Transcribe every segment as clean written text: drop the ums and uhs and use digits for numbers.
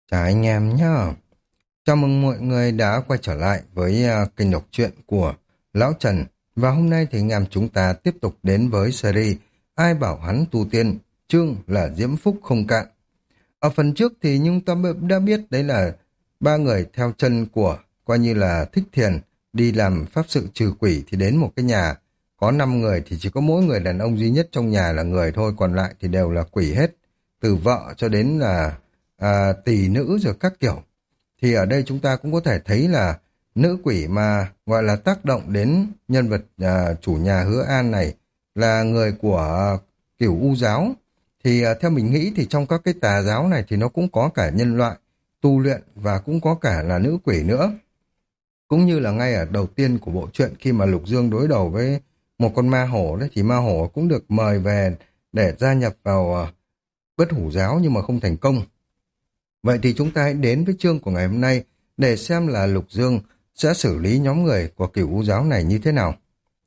Chào anh em nhá. Chào mừng mọi người đã quay trở lại với kênh đọc truyện của Lão Trần. Và hôm nay thì anh em chúng ta tiếp tục đến với series Ai bảo hắn tu tiên, chương là Diễm Phúc không cạn. Ở phần trước thì chúng ta đã biết đấy là ba người theo chân của coi như là Thích Thiền đi làm pháp sự trừ quỷ thì đến một cái nhà. Có 5 người thì chỉ có mỗi người đàn ông duy nhất trong nhà là người thôi, còn lại thì đều là quỷ hết. Từ vợ cho đến là tỳ nữ rồi các kiểu. Thì ở đây chúng ta cũng có thể thấy là nữ quỷ mà gọi là tác động đến nhân vật chủ nhà Hứa An này là người của kiểu U giáo. Thì theo mình nghĩ thì trong các cái tà giáo này thì nó cũng có cả nhân loại tu luyện và cũng có cả là nữ quỷ nữa. Cũng như là ngay ở đầu tiên của bộ truyện khi mà Lục Dương đối đầu với một con ma hổ đấy thì ma hổ cũng được mời về để gia nhập vào bất hủ giáo nhưng mà không thành công. Vậy thì chúng ta hãy đến với chương của ngày hôm nay để xem là Lục Dương sẽ xử lý nhóm người của cửu U giáo này như thế nào.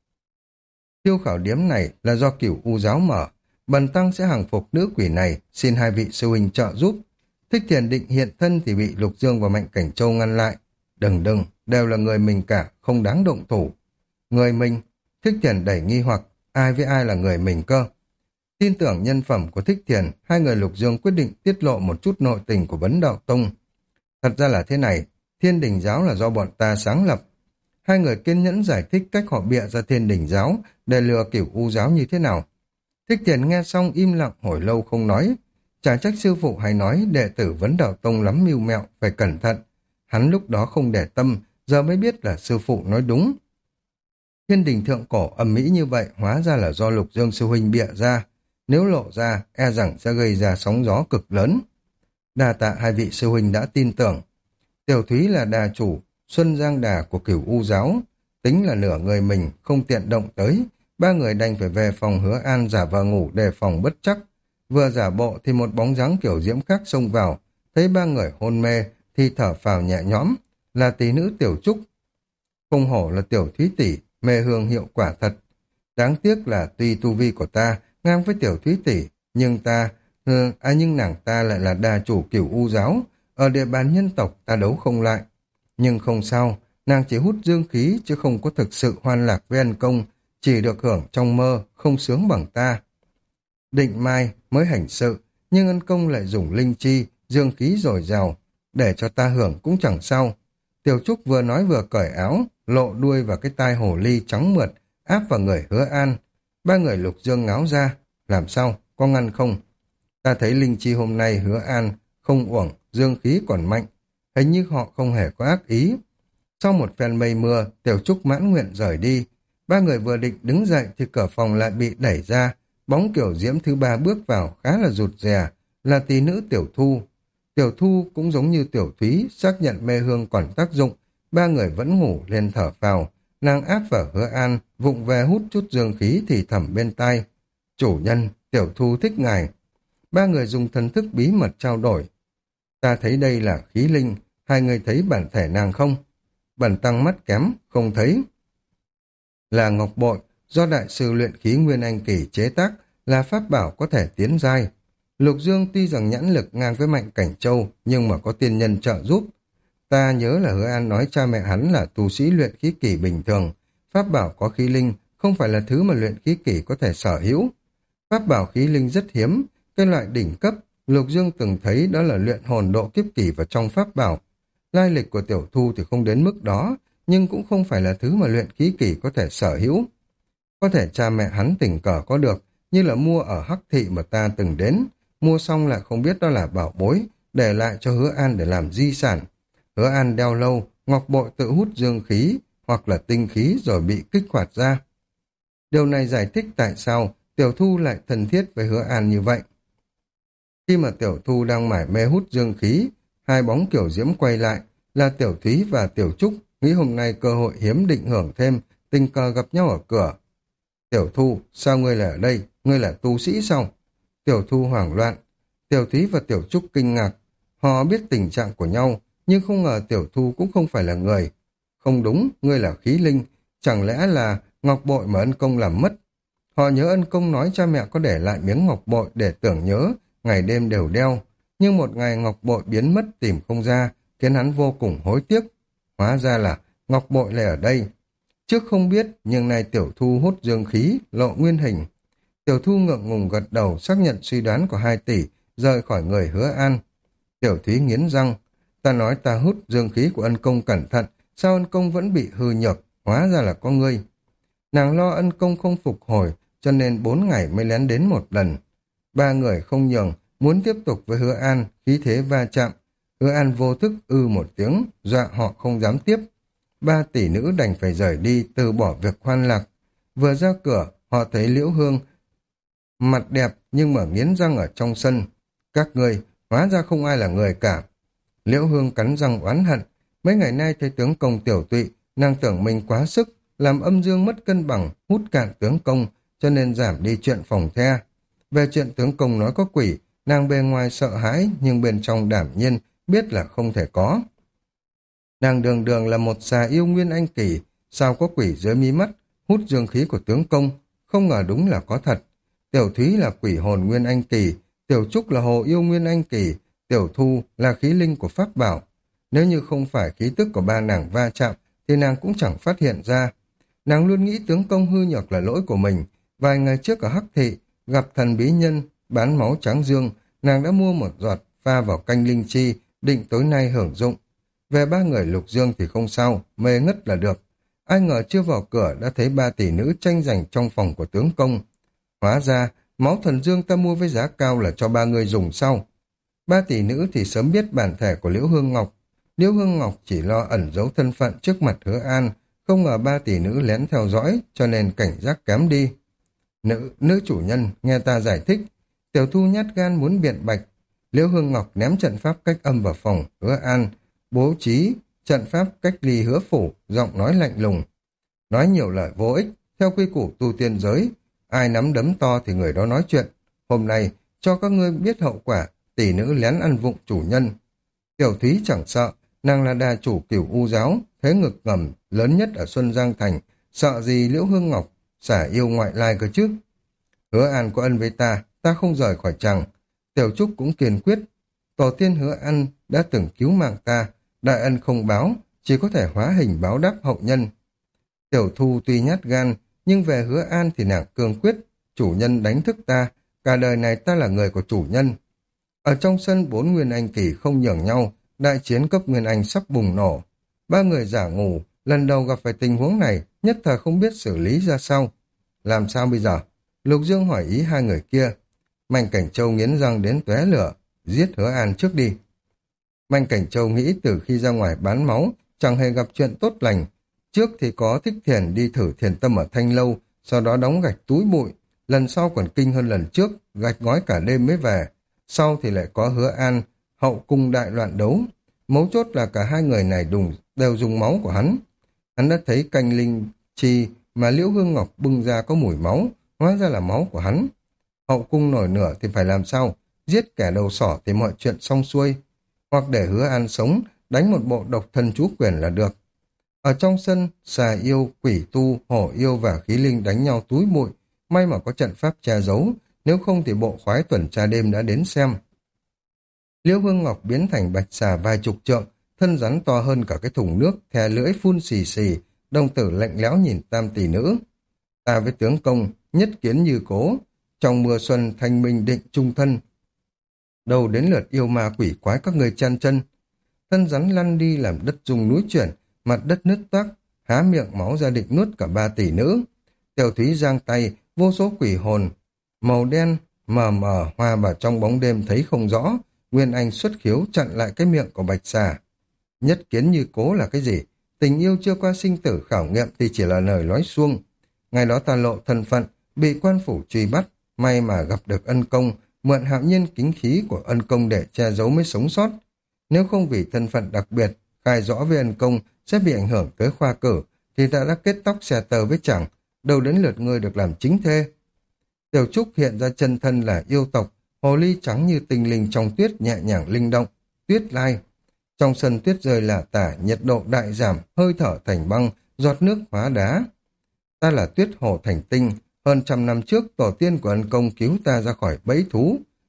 Tiêu khảo điếm này là do cửu U giáo mở. Bần tăng sẽ hàng phục nữ quỷ này, xin hai vị sư huynh trợ giúp. Thích Thiền định hiện thân thì bị Lục Dương và Mạnh Cảnh Châu ngăn lại. Đừng đừng, đều là người mình cả, không đáng động thủ. Người mình, Thích Thiền đẩy nghi hoặc, ai với ai là người mình cơ. Tin tưởng nhân phẩm của Thích Thiền, hai người Lục Dương quyết định tiết lộ một chút nội tình của Vấn Đạo Tông. Thật ra là thế này, Thiên Đình Giáo là do bọn ta sáng lập. Hai người kiên nhẫn giải thích cách họ bịa ra Thiên Đình Giáo để lừa cửu U giáo như thế nào. Thích Thiền nghe xong im lặng hồi lâu không nói. Chả trách sư phụ hay nói đệ tử Vấn Đạo Tông lắm mưu mẹo, phải cẩn thận. Hắn lúc đó không để tâm, giờ mới biết là sư phụ nói đúng. Thiên Đình Thượng Cổ ầm ĩ như vậy hóa ra là do Lục Dương sư huynh bịa ra. Nếu lộ ra, e rằng sẽ gây ra sóng gió cực lớn. Đa tạ hai vị sư huynh đã tin tưởng. Tiểu Thúy là đà chủ, Xuân Giang đà của cửu U giáo. Tính là nửa người mình, không tiện động tới. Ba người đành phải về phòng Hứa An giả vờ ngủ đề phòng bất chắc. Vừa giả bộ thì một bóng dáng kiểu diễm khác xông vào. Thấy ba người hôn mê thì thở phào nhẹ nhõm. Là tỷ nữ Tiểu Trúc. Không hổ là Tiểu Thúy tỷ, mê hương hiệu quả thật. Đáng tiếc là tuy tu vi của ta ngang với Tiểu Thúy tỷ, nhưng nàng ta lại là đà chủ cửu U giáo, ở địa bàn nhân tộc ta đấu không lại. Nhưng không sao, nàng chỉ hút dương khí chứ không có thực sự hoan lạc với ân công, chỉ được hưởng trong mơ, không sướng bằng ta. Định mai mới hành sự, nhưng ân công lại dùng linh chi, dương khí dồi dào, để cho ta hưởng cũng chẳng sao. Tiểu Trúc vừa nói vừa cởi áo, lộ đuôi vào cái tai hồ ly trắng mượt, áp vào người Hứa An. Ba người Lục Dương ngáo ra, làm sao, có ngăn không? Ta thấy linh chi hôm nay Hứa An không uổng, dương khí còn mạnh, hình như họ không hề có ác ý. Sau một phen mây mưa, Tiểu Trúc mãn nguyện rời đi. Ba người vừa định đứng dậy thì cửa phòng lại bị đẩy ra, bóng kiểu diễm thứ ba bước vào khá là rụt rè, là tỷ nữ Tiểu Thu. Tiểu Thu cũng giống như Tiểu Thúy, xác nhận mê hương còn tác dụng, ba người vẫn ngủ lên thở phào. Nàng áp vào Hứa An, vụng về hút chút dương khí thì thầm bên tai. Chủ nhân, Tiểu Thu thích ngài. Ba người dùng thần thức bí mật trao đổi. Ta thấy đây là khí linh, hai người thấy bản thể nàng không? Bần tăng mắt kém, không thấy. Là ngọc bội, do đại sư luyện khí Nguyên Anh Kỳ chế tác, là pháp bảo có thể tiến giai. Lục Dương tuy rằng nhãn lực ngang với Mạnh Cảnh Châu, nhưng mà có tiên nhân trợ giúp. Ta nhớ là Hứa An nói cha mẹ hắn là tu sĩ luyện khí kỳ bình thường. Pháp bảo có khí linh, không phải là thứ mà luyện khí kỳ có thể sở hữu. Pháp bảo khí linh rất hiếm, cái loại đỉnh cấp, Lục Dương từng thấy đó là luyện hồn độ kiếp kỳ vào trong pháp bảo. Lai lịch của Tiểu Thu thì không đến mức đó, nhưng cũng không phải là thứ mà luyện khí kỳ có thể sở hữu. Có thể cha mẹ hắn tình cờ có được, như là mua ở Hắc Thị mà ta từng đến, mua xong lại không biết đó là bảo bối, để lại cho Hứa An để làm di sản. Hứa An đeo lâu, ngọc bội tự hút dương khí, hoặc là tinh khí rồi bị kích hoạt ra. Điều này giải thích tại sao Tiểu Thu lại thân thiết với Hứa An như vậy. Khi mà Tiểu Thu đang mải mê hút dương khí, hai bóng kiểu diễm quay lại, là Tiểu Thúy và Tiểu Trúc, nghĩ hôm nay cơ hội hiếm định hưởng thêm, tình cờ gặp nhau ở cửa. Tiểu Thu, sao ngươi lại ở đây? Ngươi là tu sĩ sao? Tiểu Thu hoảng loạn. Tiểu Thúy và Tiểu Trúc kinh ngạc. Họ biết tình trạng của nhau, nhưng không ngờ Tiểu Thu cũng không phải là người. Không đúng, ngươi là khí linh, chẳng lẽ là ngọc bội mà ân công làm mất? Họ nhớ ân công nói cha mẹ có để lại miếng ngọc bội để tưởng nhớ, ngày đêm đều đeo. Nhưng một ngày ngọc bội biến mất tìm không ra, khiến hắn vô cùng hối tiếc. Hóa ra là ngọc bội lại ở đây. Trước không biết, nhưng nay Tiểu Thu hút dương khí, lộ nguyên hình. Tiểu Thu ngượng ngùng gật đầu xác nhận suy đoán của 2 tỷ, rời khỏi người Hứa An. Tiểu Thúy nghiến răng, ta nói ta hút dương khí của ân công cẩn thận, sao ân công vẫn bị hư nhược, hóa ra là có ngươi. Nàng lo ân công không phục hồi, cho nên 4 ngày mới lén đến một lần. 3 người không nhường, muốn tiếp tục với Hứa An, khí thế va chạm. Hứa An vô thức một tiếng, dọa họ không dám tiếp. 3 tỷ nữ đành phải rời đi, từ bỏ việc hoan lạc. Vừa ra cửa, họ thấy Liễu Hương mặt đẹp nhưng mà nghiến răng ở trong sân. Các ngươi, hóa ra không ai là người cả. Liễu Hương cắn răng oán hận. Mấy ngày nay thấy tướng công tiểu tụy, nàng tưởng mình quá sức, làm âm dương mất cân bằng, hút cạn tướng công, cho nên giảm đi chuyện phòng the. Về chuyện tướng công nói có quỷ, nàng bề ngoài sợ hãi nhưng bên trong đảm nhiên, biết là không thể có. Nàng đường đường là một xà yêu nguyên anh kỳ, sao có quỷ dưới mí mắt, hút dương khí của tướng công, không ngờ đúng là có thật. Tiểu Thúy là quỷ hồn nguyên anh kỳ, Tiểu Trúc là hồ yêu nguyên anh kỳ, Tiểu Thu là khí linh của pháp bảo. Nếu như không phải khí tức của ba nàng va chạm, thì nàng cũng chẳng phát hiện ra. Nàng luôn nghĩ tướng công hư nhược là lỗi của mình. Vài ngày trước ở Hắc Thị, gặp thần bí nhân, bán máu trắng dương, nàng đã mua một giọt, pha vào canh linh chi, định tối nay hưởng dụng. Về 3 người Lục Dương thì không sao, mê ngất là được. Ai ngờ chưa vào cửa đã thấy 3 tỷ nữ tranh giành trong phòng của tướng công. Hóa ra, máu thần dương ta mua với giá cao là cho 3 người dùng sau. 3 tỷ nữ thì sớm biết bản thể của Liễu Hương Ngọc. Liễu Hương Ngọc chỉ lo ẩn giấu thân phận trước mặt Hứa An, không ngờ 3 tỷ nữ lén theo dõi, cho nên cảnh giác kém đi. Nữ chủ nhân, nghe ta giải thích. Tiểu Thu nhát gan muốn biện bạch. Liễu Hương Ngọc ném trận pháp cách âm vào phòng Hứa An, bố trí trận pháp cách ly Hứa phủ, giọng nói lạnh lùng. Nói nhiều lời vô ích, theo quy củ tu tiên giới, ai nắm đấm to thì người đó nói chuyện. Hôm nay, cho các ngươi biết hậu quả, tỷ nữ lén ăn vụng chủ nhân. Tiểu Thúy chẳng sợ, nàng là đà chủ Cửu U giáo, thế ngực ngầm, lớn nhất ở Xuân Giang Thành, sợ gì Liễu Hương Ngọc, xả yêu ngoại lai cơ chứ. Hứa An có ân với ta, ta không rời khỏi chàng. Tiểu Trúc cũng kiên quyết, tổ tiên Hứa An đã từng cứu mạng ta, đại ân không báo, chỉ có thể hóa hình báo đáp hậu nhân. Tiểu Thu tuy nhát gan, nhưng về Hứa An thì nàng cương quyết, chủ nhân đánh thức ta, cả đời này ta là người của chủ nhân. Ở trong sân 4 nguyên anh kỳ không nhường nhau, đại chiến cấp nguyên anh sắp bùng nổ. 3 người giả ngủ, lần đầu gặp phải tình huống này, nhất thời không biết xử lý ra sao. Làm sao bây giờ? Lục Dương hỏi ý 2 người kia. Mạnh Cảnh Châu nghiến răng đến tóe lửa, giết Hứa An trước đi. Mạnh Cảnh Châu nghĩ từ khi ra ngoài bán máu, chẳng hề gặp chuyện tốt lành. Trước thì có Thích Thiền đi thử thiền tâm ở Thanh Lâu, sau đó đóng gạch túi bụi. Lần sau còn kinh hơn lần trước, gạch ngói cả đêm mới về. Sau thì lại có Hứa An, hậu cung đại loạn đấu. Mấu chốt là cả 2 người này đều dùng máu của hắn. Hắn đã thấy canh linh chi mà Liễu Hương Ngọc bưng ra có mùi máu, hóa ra là máu của hắn. Hậu cung nổi lửa thì phải làm sao? Giết kẻ đầu sỏ thì mọi chuyện xong xuôi. Hoặc để Hứa An sống, đánh một bộ độc thân chú quyền là được. Ở trong sân, xà yêu, quỷ tu, hổ yêu và khí linh đánh nhau túi bụi. May mà có trận pháp che giấu, nếu không thì bộ khoái tuần tra đêm đã đến xem. Liễu Hương Ngọc biến thành bạch xà vài chục trượng, thân rắn to hơn cả cái thùng nước, thè lưỡi phun xì xì, đồng tử lạnh lẽo nhìn tam tỷ nữ. Ta với tướng công, nhất kiến như cố, trong mùa xuân thanh minh định trung thân. Đầu đến lượt yêu ma quỷ quái các người chan chân. Thân rắn lăn đi làm đất rung núi chuyển, mặt đất nứt toác, há miệng máu ra định nuốt cả 3 tỷ nữ. Tiểu Thúy giang tay, vô số quỷ hồn, màu đen, mờ mờ hòa vào trong bóng đêm thấy không rõ. Nguyên Anh xuất khiếu chặn lại cái miệng của bạch xà. Nhất kiến như cố là cái gì? Tình yêu chưa qua sinh tử khảo nghiệm thì chỉ là lời nói suông. Ngày đó ta lộ thân phận, bị quan phủ truy bắt, may mà gặp được ân công, mượn hạo nhiên kính khí của ân công để che giấu mới sống sót. Nếu không vì thân phận đặc biệt, khai rõ với ân công sẽ bị ảnh hưởng tới khoa cử, thì ta đã kết tóc xe tờ với chàng, đâu đến lượt ngươi được làm chính thê. Tiểu Trúc hiện ra chân thân là yêu tộc, hồ ly trắng như tinh linh trong tuyết nhẹ nhàng linh động, tuyết lai. Trong sân tuyết rơi lả tả, nhiệt độ đại giảm, hơi thở thành băng, giọt nước hóa đá. Ta là Tuyết Hồ Thành Tinh, hơn 100 năm trước tổ tiên của ân công cứu ta ra khỏi bẫy thú.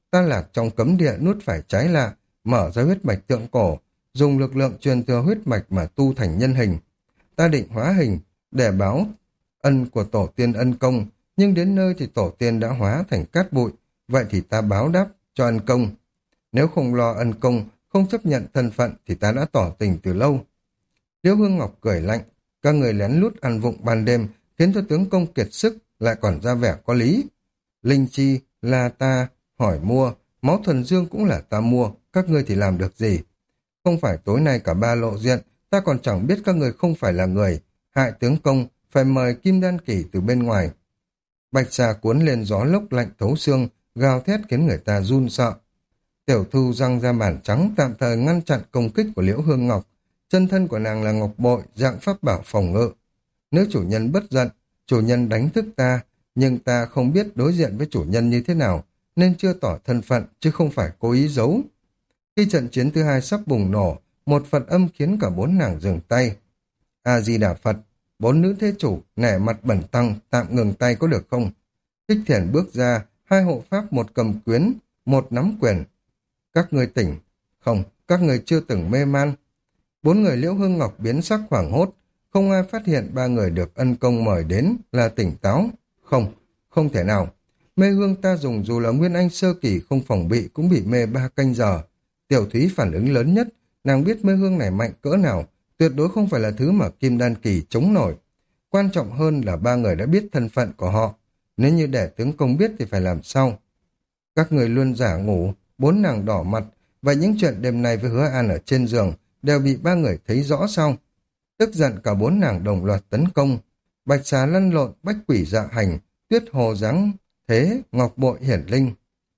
ta lạc trong cấm địa nuốt phải trái lạ, mở ra huyết mạch thượng cổ, dùng lực lượng truyền thừa huyết mạch mà tu thành nhân hình. Ta định hóa hình để báo ân của tổ tiên ân công, nhưng đến nơi thì tổ tiên đã hóa thành cát bụi, vậy thì ta báo đáp cho ân công. Nếu không lo ân công, không chấp nhận thân phận thì ta đã tỏ tình từ lâu. Liễu Hương Ngọc cười lạnh, các người lén lút ăn vụng ban đêm, khiến cho tướng công kiệt sức, lại còn ra vẻ có lý. Linh chi là ta hỏi mua, máu thuần dương cũng là ta mua, các ngươi thì làm được gì? Không phải tối nay cả ba lộ diện, ta còn chẳng biết các người không phải là người, hại tướng công, phải mời Kim Đan Kỳ từ bên ngoài. Bạch xà cuốn lên gió lốc lạnh thấu xương, gào thét khiến người ta run sợ. Tiểu Thu răng ra màn trắng tạm thời ngăn chặn công kích của Liễu Hương Ngọc. Chân thân của nàng là ngọc bội, dạng pháp bảo phòng ngự. Nếu chủ nhân bất giận, chủ nhân đánh thức ta, nhưng ta không biết đối diện với chủ nhân như thế nào, nên chưa tỏ thân phận, chứ không phải cố ý giấu. Khi trận chiến thứ hai sắp bùng nổ, một Phật âm khiến cả bốn nàng dừng tay. A-di-đà Phật, bốn nữ thế chủ, nể mặt bẩn tăng, tạm ngừng tay có được không? Thích Thiền bước ra, hai hộ pháp một cầm quyến, một nắm quyền. Các người tỉnh. Không, các người chưa từng mê man. Bốn người Liễu Hương Ngọc biến sắc hoảng hốt, không ai phát hiện ba người được ân công mời đến là tỉnh táo. Không, không thể nào. Mê hương ta dùng dù là Nguyên Anh sơ kỳ không phòng bị cũng bị mê 3 canh giờ. Tiểu Thúy phản ứng lớn nhất, nàng biết mê hương này mạnh cỡ nào, tuyệt đối không phải là thứ mà Kim Đan Kỳ chống nổi. Quan trọng hơn là ba người đã biết thân phận của họ. Nếu như để tướng công biết thì phải làm sao? Các người luôn giả ngủ, bốn nàng đỏ mặt, và những chuyện đêm nay với Hứa An ở trên giường đều bị ba người thấy rõ sao? Tức giận cả bốn nàng đồng loạt tấn công. Bạch xà lăn lộn, bách quỷ dạ hành, tuyết hồ giáng thế, ngọc bội hiển linh.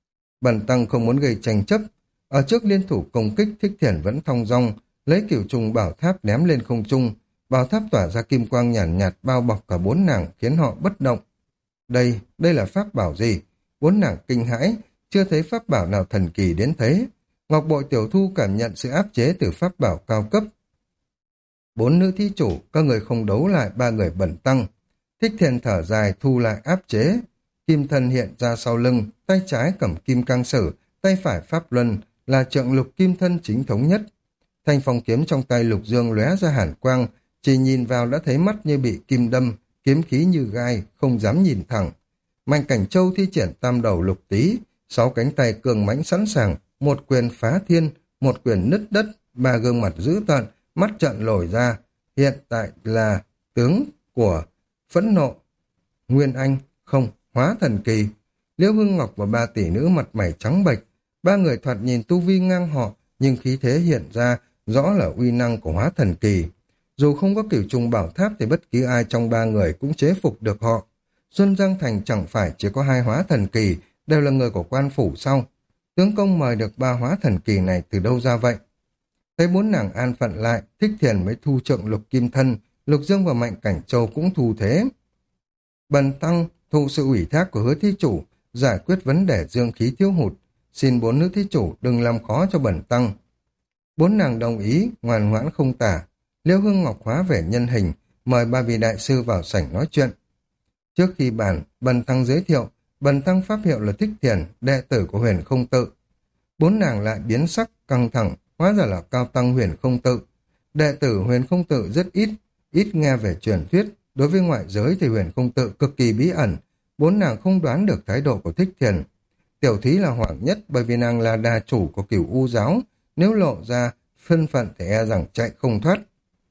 Bần tăng không muốn gây tranh chấp. Ở trước liên thủ công kích, Thích Thiền vẫn thong dong, lấy cửu trùng bảo tháp ném lên không trung. Bảo tháp tỏa ra kim quang nhàn nhạt, bao bọc cả bốn nàng khiến họ bất động. Đây là pháp bảo gì? Bốn nàng kinh hãi, chưa thấy pháp bảo nào thần kỳ đến thế. Ngọc bội Tiểu Thu cảm nhận sự áp chế từ pháp bảo cao cấp. Bốn nữ thí chủ, các người không đấu lại ba người bẩn tăng. Thích Thiền thở dài thu lại áp chế. Kim thân hiện ra sau lưng, tay trái cầm kim cang sử, tay phải pháp luân, là trượng lục kim thân chính thống nhất. Thanh phong kiếm trong tay Lục Dương lóe ra hàn quang, chỉ nhìn vào đã thấy mắt như bị kim đâm, kiếm khí như gai, không dám nhìn thẳng. Mạnh Cảnh Châu thi triển tam đầu lục tý, 6 cánh tay cường mãnh sẵn sàng, một quyền phá thiên, một quyền nứt đất, ba gương mặt dữ tợn, mắt trợn lồi ra. Hiện tại là tướng của phẫn nộ. Nguyên Anh, không, hóa thần kỳ. Liễu Hương Ngọc và ba tỷ nữ mặt mày trắng bệch, ba người thoạt nhìn tu vi ngang họ, nhưng khí thế hiện ra rõ là uy năng của hóa thần kỳ. Dù không có cửu trùng bảo tháp thì bất kỳ ai trong ba người cũng chế phục được họ. Xuân Giang Thành chẳng phải chỉ có 2 hóa thần kỳ, đều là người của quan phủ sau. Tướng công mời được 3 hóa thần kỳ này từ đâu ra vậy? Thấy bốn nàng an phận lại, Thích Thiền mới thu trượng lục kim thân, Lục Dương và Mạnh Cảnh Châu cũng thu thế. Bần tăng thụ sự ủy thác của Hứa thí chủ, giải quyết vấn đề dương khí thiếu hụt. Xin bốn nữ thí chủ đừng làm khó cho bần tăng. Bốn nàng đồng ý, ngoan ngoãn không tả. Liễu Hương Ngọc hóa về nhân hình, mời ba vị đại sư vào sảnh nói chuyện. Trước khi bàn, bần tăng giới thiệu, bần tăng pháp hiệu là Thích Thiền, đệ tử của Huyền Không Tự. Bốn nàng lại biến sắc, căng thẳng, hóa ra là cao tăng Huyền Không Tự. Đệ tử Huyền Không Tự rất ít nghe về truyền thuyết. Đối với ngoại giới thì Huyền Không Tự cực kỳ bí ẩn, bốn nàng không đoán được thái độ của Thích Thiền. Tiểu Thúy là hoảng nhất bởi vì nàng là đà chủ của Cửu U giáo, nếu lộ ra thân phận thì e rằng chạy không thoát.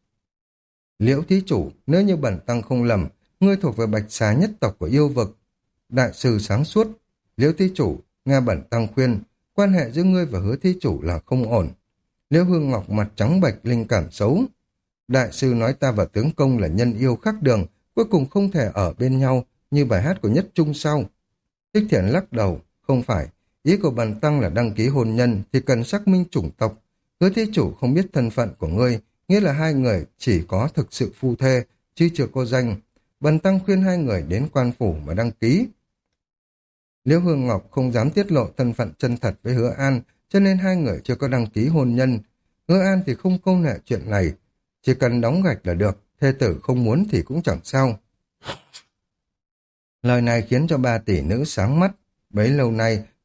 Liễu thí chủ, nếu như bần tăng không lầm, ngươi thuộc về Bạch Xà nhất tộc của yêu vực. Đại sư sáng suốt, Liễu thí chủ, nghe bần tăng khuyên, quan hệ giữa ngươi và Hứa thí chủ là không ổn. Liễu Hương Ngọc mặt trắng bệch, linh cảm xấu. Đại sư nói ta và tướng công là nhân yêu khác đường, cuối cùng không thể ở bên nhau như bài hát của Nhất Trung sau. Thích Thiền lắc đầu, không phải, ý của bần tăng là đăng ký hôn nhân thì cần xác minh chủng tộc. Hứa thí chủ không biết thân phận của ngươi, nghĩa là hai người chỉ có thực sự phu thê, chứ chưa có danh. Bần tăng khuyên hai người đến quan phủ mà đăng ký. Liễu Hương Ngọc không dám tiết lộ thân phận chân thật với Hứa An, cho nên hai người chưa có đăng ký hôn nhân. Hứa An thì không câu nệ chuyện này, chỉ cần đóng gạch là được, thê tử không muốn thì cũng chẳng sao. Lời này khiến cho ba tỷ nữ sáng mắt, bấy lâu nay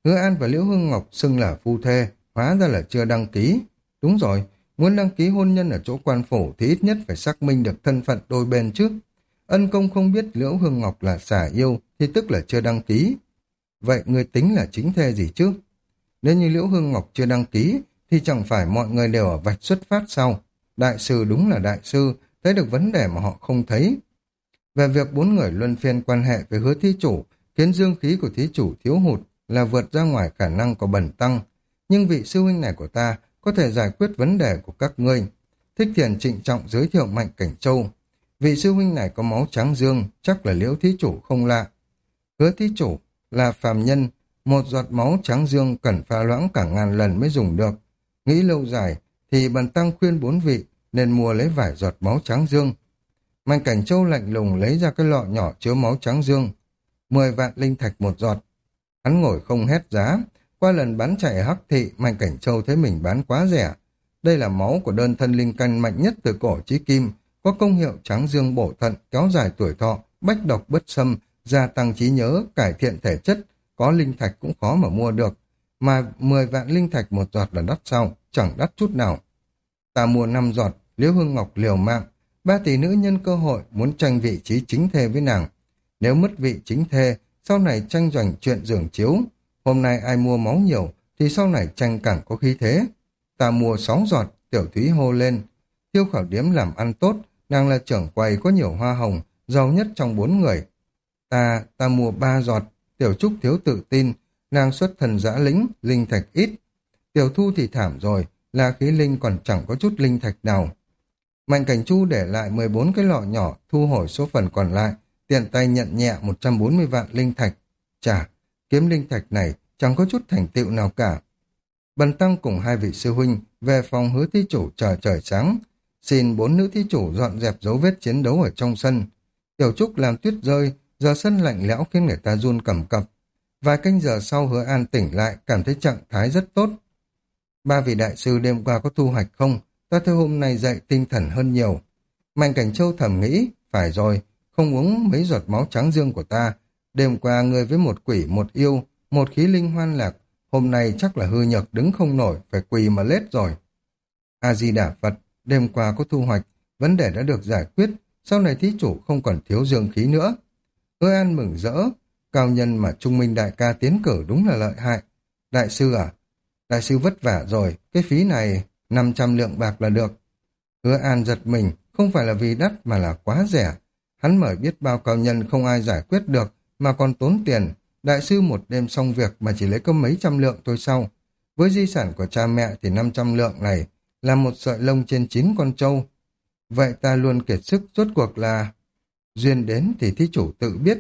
Hứa An và Liễu Hương Ngọc xưng là phu thê, hóa ra là chưa đăng ký. Đúng rồi, muốn đăng ký hôn nhân ở chỗ quan phủ thì ít nhất phải xác minh được thân phận đôi bên trước. Ân công không biết Liễu Hương Ngọc là xả yêu thì tức là chưa đăng ký. Vậy người tính là chính thê gì chứ? Nếu như Liễu Hương Ngọc chưa đăng ký thì chẳng phải mọi người đều ở vạch xuất phát sau. Đại sư đúng là đại sư, thấy được vấn đề mà họ không thấy. Về việc bốn người luân phiên quan hệ với Hứa thí chủ, khiến dương khí của thí chủ thiếu hụt là vượt ra ngoài khả năng của bần tăng. Nhưng vị sư huynh này của ta có thể giải quyết vấn đề của các ngươi. Thích Thiền trịnh trọng giới thiệu Mạnh Cảnh Châu. Vị sư huynh này có máu trắng dương, chắc là Liễu thí chủ không lạ. Hứa thí chủ là phàm nhân, một giọt máu trắng dương cần pha loãng cả ngàn lần mới dùng được. Nghĩ lâu dài thì bần tăng khuyên bốn vị nên mua lấy vài giọt máu trắng dương. Mạnh Cảnh Châu lạnh lùng lấy ra cái lọ nhỏ chứa máu trắng dương. 10 vạn linh thạch một giọt. Hắn ngồi không hét giá. Qua lần bán chạy Hắc Thị, Mạnh Cảnh Châu thấy mình bán quá rẻ. Đây là máu của đơn thân linh căn mạnh nhất từ cổ chí kim, có công hiệu trắng dương bổ thận, kéo dài tuổi thọ, bách độc bất xâm, gia tăng trí nhớ, cải thiện thể chất, có linh thạch cũng khó mà mua được. Mà 10 vạn linh thạch một giọt là đắt sao, chẳng đắt chút nào. Ta mua 5 giọt, Liễu Hương Ngọc liều mạng, 3 tỷ nữ nhân cơ hội muốn tranh vị trí chính thê với nàng. Nếu mất vị chính thê, sau này tranh giành chuyện giường chiếu. Hôm nay ai mua máu nhiều, thì sau này tranh càng có khí thế. Ta mua 6 giọt, Tiểu Thúy hô lên. Tiêu Khảo Điếm làm ăn tốt, nàng là trưởng quầy có nhiều hoa hồng, giàu nhất trong 4 người. Ta mua 3 giọt, Tiểu Trúc thiếu tự tin, nàng xuất thần dã lĩnh, linh thạch ít. Tiểu Thu thì thảm rồi, là khí linh còn chẳng có chút linh thạch nào. Mạnh Cảnh Chu để lại 14 cái lọ nhỏ, thu hồi số phần còn lại, tiện tay nhận nhẹ 140 vạn linh thạch. Chà, kiếm linh thạch này chẳng có chút thành tựu nào cả. Bần tăng cùng 2 vị sư huynh về phòng Hứa thí chủ chờ trời sáng, xin 4 nữ thí chủ dọn dẹp dấu vết chiến đấu ở trong sân. Tiểu Trúc làm tuyết rơi, giờ sân lạnh lẽo khiến người ta run cầm cập. Vài canh giờ sau Hứa An tỉnh lại, cảm thấy trạng thái rất tốt. 3 vị đại sư đêm qua có thu hoạch không? Ta theo hôm nay dậy tinh thần hơn nhiều. Mạnh Cảnh Châu thầm nghĩ, phải rồi, không uống mấy giọt máu trắng dương của ta. Đêm qua ngươi với một quỷ, một yêu, một khí linh hoan lạc, hôm nay chắc là hư nhược đứng không nổi, phải quỳ mà lết rồi. A-di-đà Phật, đêm qua có thu hoạch, vấn đề đã được giải quyết, sau này thí chủ không còn thiếu dương khí nữa. Hứa An mừng rỡ, cao nhân mà Trung Minh đại ca tiến cử đúng là lợi hại. Đại sư à? Đại sư vất vả rồi, cái phí này 500 lượng bạc là được. Hứa An giật mình, không phải là vì đắt mà là quá rẻ. Hắn mời biết bao cao nhân không ai giải quyết được, mà còn tốn tiền. Đại sư một đêm xong việc mà chỉ lấy có mấy trăm lượng thôi sau. Với di sản của cha mẹ thì 500 lượng này là một sợi lông trên 9 con trâu. Vậy ta luôn kiệt sức, rốt cuộc là duyên đến thì thí chủ tự biết.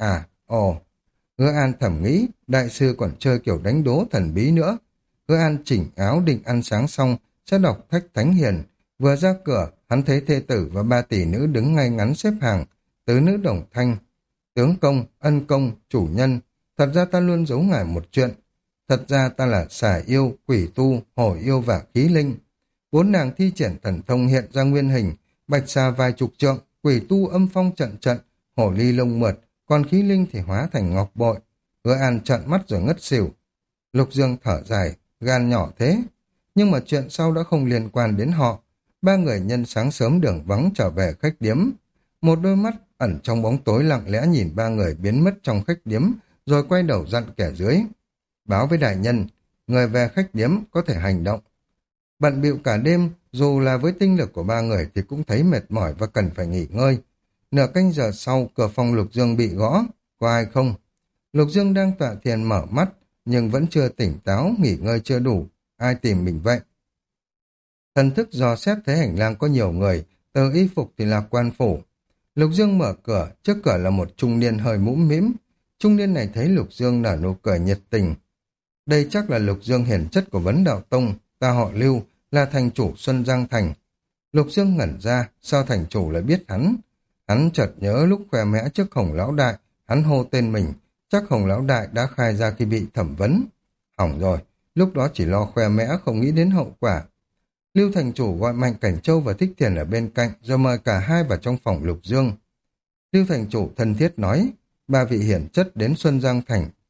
Hứa An thầm nghĩ, đại sư còn chơi kiểu đánh đố thần bí nữa. Hứa An chỉnh áo định ăn sáng xong, sẽ đọc Thách Thánh Hiền. Vừa ra cửa, hắn thấy thê tử và 3 tỷ nữ đứng ngay ngắn xếp hàng, tứ nữ đồng thanh. Tướng công, ân công, chủ nhân, thật ra ta luôn giấu ngài một chuyện. Thật ra ta là xà yêu, quỷ tu, hổ yêu và khí linh. 4 nàng thi triển thần thông hiện ra nguyên hình, bạch xà vài chục trượng, quỷ tu âm phong trận trận, hổ ly lông mượt, còn khí linh thì hóa thành ngọc bội. Hứa An trợn mắt rồi ngất xỉu. Lục Dương thở dài, gan nhỏ thế. Nhưng mà chuyện sau đã không liên quan đến họ. 3 người nhân sáng sớm đường vắng trở về khách điếm. Một đôi mắt ẩn trong bóng tối lặng lẽ nhìn 3 người biến mất trong khách điếm, rồi quay đầu dặn kẻ dưới. Báo với đại nhân, người về khách điếm có thể hành động. Bận bịu cả đêm, dù là với tinh lực của 3 người thì cũng thấy mệt mỏi và cần phải nghỉ ngơi. Nửa canh giờ sau, cửa phòng Lục Dương bị gõ. Có ai không? Lục Dương đang tọa thiền mở mắt, nhưng vẫn chưa tỉnh táo, nghỉ ngơi chưa đủ. Ai tìm mình vậy? Thần thức dò xét thấy hành lang có nhiều người, từ y phục thì là quan phủ. Lục Dương mở cửa, trước cửa là một trung niên hơi mũm mĩm. Trung niên này thấy Lục Dương nở nụ cười nhiệt tình. Đây chắc là Lục Dương hiển chất của Vấn Đạo Tông, ta họ Lưu, là thành chủ Xuân Giang Thành. Lục Dương ngẩn ra, sao thành chủ lại biết hắn? Hắn chợt nhớ lúc khoe mẽ trước Hồng Lão Đại, hắn hô tên mình, chắc Hồng Lão Đại đã khai ra khi bị thẩm vấn. Hỏng rồi, lúc đó chỉ lo khoe mẽ không nghĩ đến hậu quả. Lưu thành chủ gọi Mạnh Cảnh Châu và Thích Thiền ở bên cạnh, rồi mời cả hai vào trong phòng Lục Dương. Lưu thành chủ thân thiết nói, 3 vị hiển chất đến Xuân Giang Thành,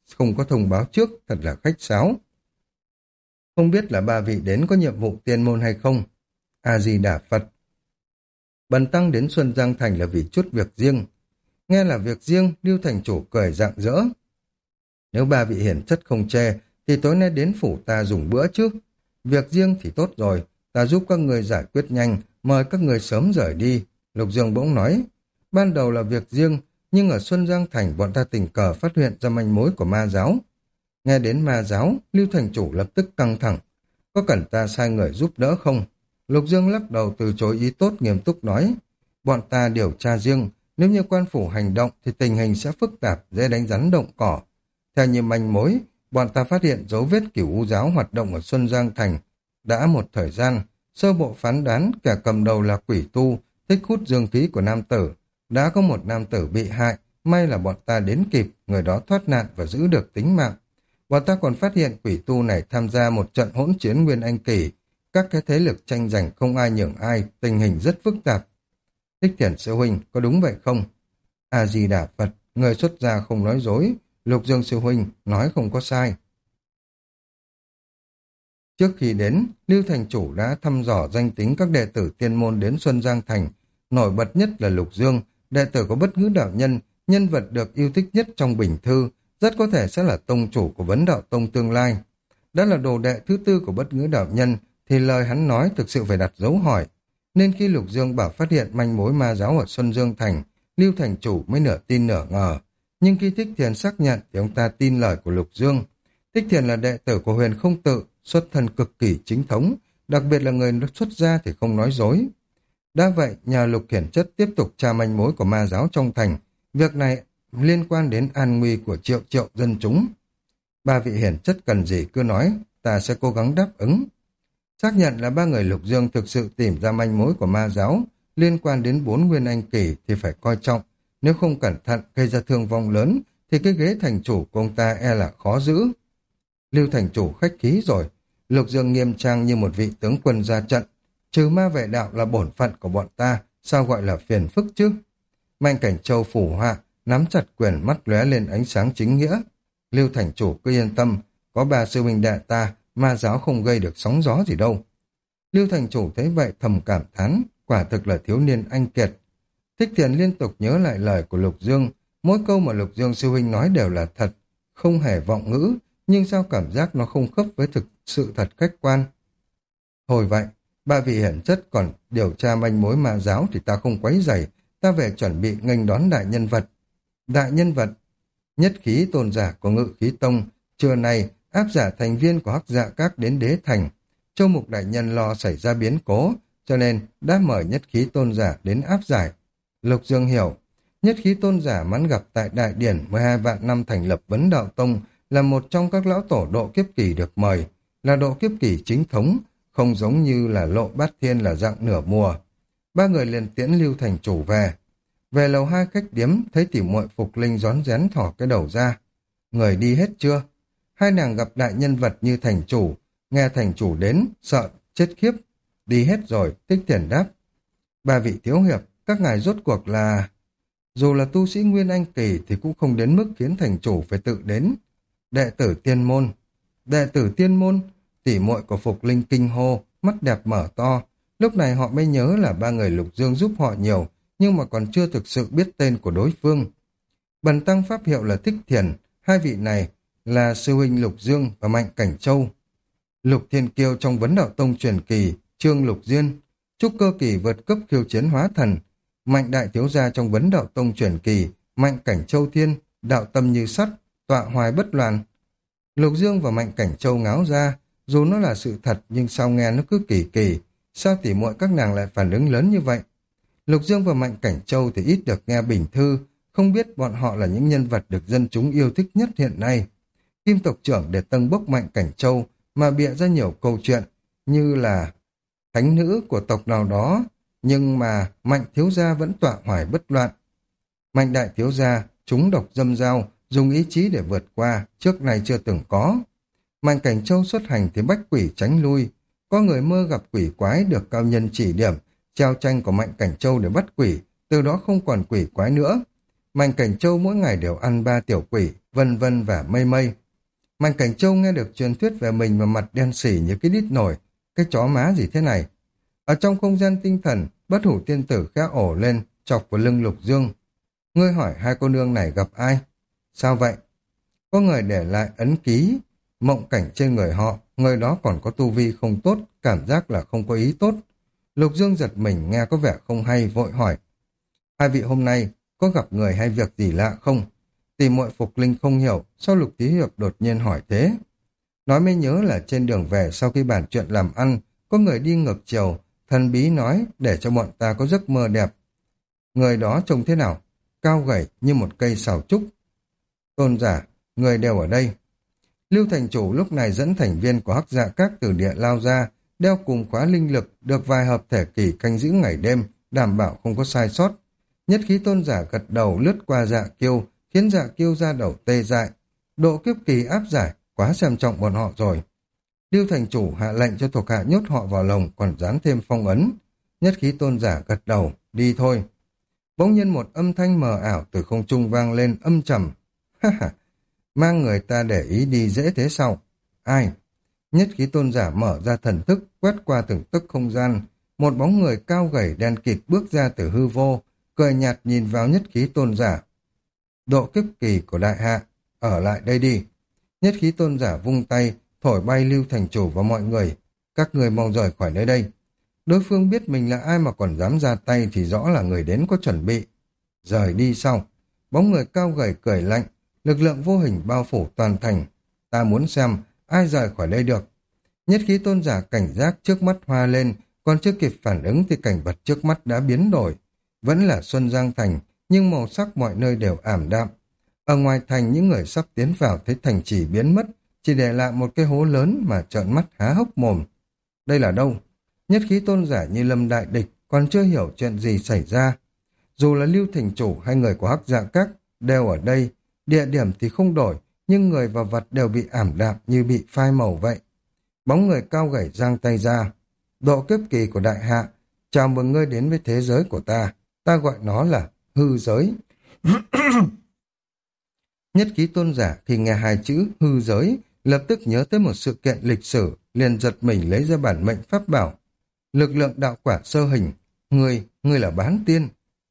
không có thông báo trước, thật là khách sáo. Không biết là ba vị đến có nhiệm vụ tiên môn hay không? A-di-đà Phật. Bần tăng đến Xuân Giang Thành là vì chút việc riêng. Nghe là việc riêng, Lưu thành chủ cười rạng rỡ. Nếu ba vị hiển chất không chê, thì tối nay đến phủ ta dùng bữa trước. Việc riêng thì tốt rồi, ta giúp các người giải quyết nhanh, mời các người sớm rời đi. Lục Dương bỗng nói, ban đầu là việc riêng, nhưng ở Xuân Giang Thành bọn ta tình cờ phát hiện ra manh mối của ma giáo. Nghe đến ma giáo, Lưu thành chủ lập tức căng thẳng. Có cần ta sai người giúp đỡ không? Lục Dương lắc đầu từ chối ý tốt, nghiêm túc nói, bọn ta điều tra riêng, nếu như quan phủ hành động thì tình hình sẽ phức tạp, dễ đánh rắn động cỏ. Theo như manh mối, bọn ta phát hiện dấu vết Cửu U giáo hoạt động ở Xuân Giang Thành. Đã một thời gian, sơ bộ phán đoán kẻ cầm đầu là quỷ tu, thích hút dương khí của nam tử. Đã có một nam tử bị hại, may là bọn ta đến kịp, người đó thoát nạn và giữ được tính mạng. Bọn ta còn phát hiện quỷ tu này tham gia một trận hỗn chiến Nguyên Anh Kỳ. Các cái thế lực tranh giành không ai nhường ai, tình hình rất phức tạp. Thích Thiền sư huynh, có đúng vậy không? A-di-đà Phật, người xuất gia không nói dối. Lục Dương sư huynh nói không có sai. Trước khi đến, Lưu thành chủ đã thăm dò danh tính các đệ tử tiên môn đến Xuân Giang Thành. Nổi bật nhất là Lục Dương, đệ tử có Bất Ngữ đạo nhân, nhân vật được yêu thích nhất trong bình thư, rất có thể sẽ là tông chủ của Vấn Đạo Tông tương lai. Đã là đồ đệ thứ tư của Bất Ngữ đạo nhân, thì lời hắn nói thực sự phải đặt dấu hỏi. Nên khi Lục Dương bảo phát hiện manh mối ma giáo ở Xuân Dương Thành, Lưu thành chủ mới nửa tin nửa ngờ. Nhưng khi Thích Thiền xác nhận thì ông ta tin lời của Lục Dương. Thích Thiền là đệ tử của Huyền Không Tự, xuất thân cực kỳ chính thống, đặc biệt là người xuất gia thì không nói dối. Đã vậy, nhờ Lục Hiển Chất tiếp tục tra manh mối của ma giáo trong thành, việc này liên quan đến an nguy của triệu triệu dân chúng. Ba vị Hiển Chất cần gì cứ nói, ta sẽ cố gắng đáp ứng. Xác nhận là ba người Lục Dương thực sự tìm ra manh mối của ma giáo liên quan đến 4 Nguyên Anh Kỳ thì phải coi trọng. Nếu không cẩn thận gây ra thương vong lớn thì cái ghế thành chủ của ông ta e là khó giữ. Lưu thành chủ khách khí rồi. Lục Dương nghiêm trang như một vị tướng quân ra trận. Trừ ma vệ đạo là bổn phận của bọn ta, sao gọi là phiền phức chứ? Mạnh Cảnh Châu phủ họa, nắm chặt quyền, mắt lóe lên ánh sáng chính nghĩa. Lưu thành chủ cứ yên tâm, có ba sư huynh đệ ta, ma giáo không gây được sóng gió gì đâu. Lưu thành chủ thấy vậy thầm cảm thán, quả thực là thiếu niên anh kiệt. Thích Thiền liên tục nhớ lại lời của Lục Dương, mỗi câu mà Lục Dương sư huynh nói đều là thật, không hề vọng ngữ, nhưng sao cảm giác nó không khớp với thực sự thật khách quan. Hồi vậy, ba vị hiển chất còn điều tra manh mối ma giáo thì ta không quấy rầy, ta về chuẩn bị nghênh đón đại nhân vật. Đại nhân vật, nhất khí tôn giả của Ngự Khí Tông, trưa nay áp giả thành viên của Hắc Dạ Các đến Đế Thành. Châu Mục đại nhân lo xảy ra biến cố, cho nên đã mời nhất khí tôn giả đến áp giải. Lục Dương hiểu, nhất khí tôn giả mãn gặp tại Đại Điển 12 vạn năm thành lập Vấn Đạo Tông, là một trong các lão tổ độ kiếp kỳ được mời, là độ kiếp kỳ chính thống, không giống như là Lộ Bát Thiên là dạng nửa mùa. Ba người liền tiễn Lưu thành chủ về. Về lầu 2 khách điếm, thấy tỉ muội Phục Linh rón rén thỏ cái đầu ra. Người đi hết chưa? Hai nàng gặp đại nhân vật như thành chủ, nghe thành chủ đến, sợ chết khiếp. Đi hết rồi, Thích Thiền đáp. Ba vị thiếu hiệp, các ngài rốt cuộc là... Dù là tu sĩ Nguyên Anh Kỳ thì cũng không đến mức khiến thành chủ phải tự đến. Đệ tử tiên môn. Đệ tử tiên môn, tỉ muội của Phục Linh kinh hô, mắt đẹp mở to. Lúc này họ mới nhớ là ba người Lục Dương giúp họ nhiều, nhưng mà còn chưa thực sự biết tên của đối phương. Bần tăng pháp hiệu là Thích Thiền, hai vị này là sư huynh Lục Dương và Mạnh Cảnh Châu. Lục Thiên Kiêu trong Vấn Đạo Tông truyền kỳ, Trương Lục Diên, trúc cơ kỳ vượt cấp khiêu chiến hóa thần. Mạnh đại thiếu gia trong Vấn Đạo Tông truyền kỳ, Mạnh Cảnh Châu Thiên, đạo tâm như sắt, tọa hoài bất loạn. Lục Dương và Mạnh Cảnh Châu ngáo ra, dù nó là sự thật nhưng sao nghe nó cứ kỳ kỳ, sao tỉ muội các nàng lại phản ứng lớn như vậy? Lục Dương và Mạnh Cảnh Châu thì ít được nghe bình thư, không biết bọn họ là những nhân vật được dân chúng yêu thích nhất hiện nay. Kim tộc trưởng để tâng bốc Mạnh Cảnh Châu mà bịa ra nhiều câu chuyện như là thánh nữ của tộc nào đó, nhưng mà Mạnh thiếu gia vẫn tọa hoài bất loạn. Mạnh đại thiếu gia trúng độc dâm dao, dùng ý chí để vượt qua, trước này chưa từng có. Mạnh Cảnh Châu xuất hành thì bách quỷ tránh lui, có người mơ gặp quỷ quái được cao nhân chỉ điểm, treo tranh của Mạnh Cảnh Châu để bắt quỷ, từ đó không còn quỷ quái nữa. Mạnh Cảnh Châu mỗi ngày đều ăn 3 tiểu quỷ, vân vân và mây mây. Mạnh Cảnh Châu nghe được truyền thuyết về mình mà mặt đen xỉ như cái đít nổi, cái chó má gì thế này. Ở trong không gian tinh thần, Bất Hủ tiên tử khẽ ổ lên, chọc vào lưng Lục Dương. Ngươi hỏi hai cô nương này gặp ai? Sao vậy? Có người để lại ấn ký, mộng cảnh trên người họ, người đó còn có tu vi không tốt, cảm giác là không có ý tốt. Lục Dương giật mình nghe có vẻ không hay, vội hỏi. Hai vị hôm nay có gặp người hay việc gì lạ không? Tỷ muội Phục Linh không hiểu, sao Lục Tí Hiệp đột nhiên hỏi thế? Nói mới nhớ là trên đường về sau khi bàn chuyện làm ăn, có người đi ngược chiều, thần bí nói để cho bọn ta có giấc mơ đẹp. Người đó trông thế nào? Cao gầy như một cây sào trúc. Tôn giả, người đều ở đây. Lưu thành chủ lúc này dẫn thành viên của Hắc Dạ Các từ địa lao ra, đeo cùng khóa linh lực, được vài hợp thể kỳ canh giữ ngày đêm, đảm bảo không có sai sót. Nhất khí tôn giả gật đầu lướt qua Dạ Kiêu, khiến Dạ Kiêu ra đầu tê dại. Độ kiếp kỳ áp giải, quá xem trọng bọn họ rồi. Lưu thành chủ hạ lệnh cho thuộc hạ nhốt họ vào lồng, còn dán thêm phong ấn. Nhất khí tôn giả gật đầu, đi thôi. Bỗng nhiên một âm thanh mờ ảo từ không trung vang lên âm trầm. Ha ha, mang người ta để ý đi dễ thế sao? Ai? Nhất khí tôn giả mở ra thần thức, quét qua từng tức không gian. Một bóng người cao gầy đen kịt bước ra từ hư vô, cười nhạt nhìn vào nhất khí tôn giả. Độ kiếp kỳ của đại hạ, ở lại đây đi. Nhất khí tôn giả vung tay, thổi bay Lưu thành chủ và mọi người. Các người mau rời khỏi nơi đây. Đối phương biết mình là ai mà còn dám ra tay thì rõ là người đến có chuẩn bị. Rời đi sau. Bóng người cao gầy cười lạnh, lực lượng vô hình bao phủ toàn thành. Ta muốn xem ai rời khỏi đây được. Nhất khí tôn giả cảnh giác trước mắt hoa lên, còn chưa kịp phản ứng thì cảnh vật trước mắt đã biến đổi. Vẫn là Xuân Giang Thành, nhưng màu sắc mọi nơi đều ảm đạm. Ở ngoài thành những người sắp tiến vào thấy thành trì biến mất, chỉ để lại một cái hố lớn mà trợn mắt há hốc mồm. Đây là đâu? Nhất khí tôn giả như lâm đại địch, còn chưa hiểu chuyện gì xảy ra. Dù là Lưu thành chủ hay người của Hắc Dạ Các đều ở đây, địa điểm thì không đổi, nhưng người và vật đều bị ảm đạm như bị phai màu vậy. Bóng người cao gầy giang tay ra. Độ kiếp kỳ của đại hạ, chào mừng ngươi đến với thế giới của ta. Ta gọi nó là hư giới. Nhất khí tôn giả khi nghe hai chữ hư giới, lập tức nhớ tới một sự kiện lịch sử, liền giật mình lấy ra bản mệnh pháp bảo. Lực lượng đạo quả sơ hình, ngươi là bán tiên.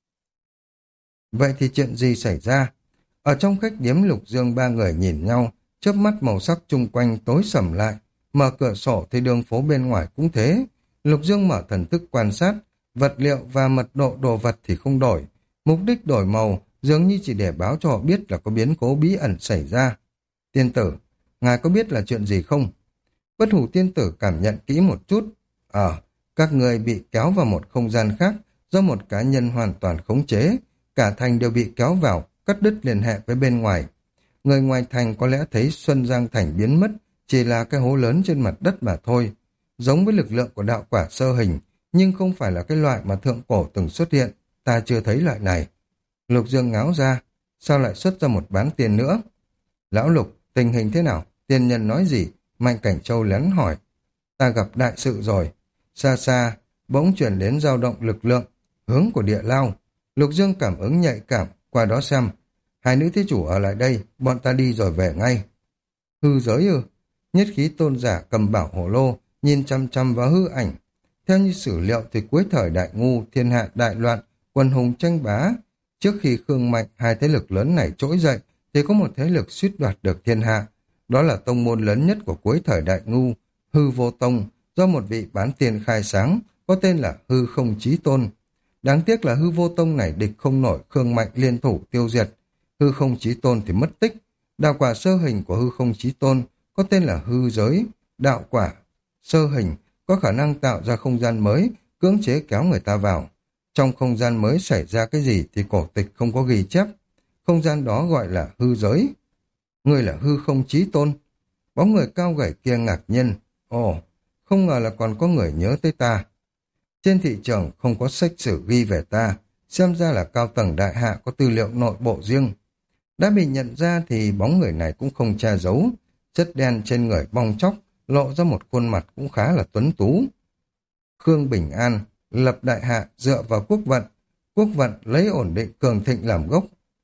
Vậy thì chuyện gì xảy ra? Ở trong khách điếm Lục Dương ba người nhìn nhau, chớp mắt màu sắc chung quanh tối sầm lại, mở cửa sổ thì đường phố bên ngoài cũng thế. Lục Dương mở thần thức quan sát, vật liệu và mật độ đồ vật thì không đổi. Mục đích đổi màu dường như chỉ để báo cho họ biết là có biến cố bí ẩn xảy ra. Tiên tử, ngài có biết là chuyện gì không? Bất Hủ tiên tử cảm nhận kỹ một chút. Các người bị kéo vào một không gian khác do một cá nhân hoàn toàn khống chế. Cả thành đều bị kéo vào, cắt đứt liên hệ với bên ngoài. Người ngoài thành có lẽ thấy Xuân Giang Thành biến mất, chỉ là cái hố lớn trên mặt đất mà thôi. Giống với lực lượng của đạo quả sơ hình, nhưng không phải là cái loại mà thượng cổ từng xuất hiện. Ta chưa thấy loại này. Lục Dương ngáo ra, sao lại xuất ra một bán tiền nữa? Lão Lục, tình hình thế nào? Tiên nhân nói gì? Mạnh Cảnh Châu lén hỏi. Ta gặp đại sự rồi. Xa xa, bỗng chuyển đến dao động lực lượng, hướng của địa lao. Lục Dương cảm ứng nhạy cảm, qua đó xem. Hai nữ thí chủ ở lại đây, bọn ta đi rồi về ngay. Hư giới ư? Nhất khí tôn giả cầm bảo hổ lô, nhìn chăm chăm vào hư ảnh. Theo như sử liệu thì cuối thời đại ngu, thiên hạ đại loạn, quần hùng tranh bá. Trước khi Khương Mạnh hai thế lực lớn này trỗi dậy, thì có một thế lực suýt đoạt được thiên hạ. Đó là tông môn lớn nhất của cuối thời đại ngu, Hư Vô Tông, do một vị bán tiền khai sáng, có tên là Hư Không Chí Tôn. Đáng tiếc là Hư Vô Tông này địch không nổi, Khương Mạnh liên thủ tiêu diệt. Hư Không Chí Tôn thì mất tích. Đạo quả sơ hình của Hư Không Chí Tôn có tên là hư giới. Đạo quả sơ hình có khả năng tạo ra không gian mới, cưỡng chế kéo người ta vào. Trong không gian mới xảy ra cái gì thì cổ tịch không có ghi chép. Không gian đó gọi là hư giới. Người là Hư Không Chí Tôn. Bóng người cao gầy kia ngạc nhiên. Ồ, không ngờ là còn có người nhớ tới ta. Trên thị trường không có sách sử ghi về ta, xem ra là cao tầng đại hạ có tư liệu nội bộ riêng. Đã bị nhận ra thì bóng người này cũng không che giấu, chất đen trên người bong chóc, lộ ra một khuôn mặt cũng khá là tuấn tú. Khương Bình An, lập đại hạ dựa vào quốc vận lấy ổn định cường thịnh làm gốc,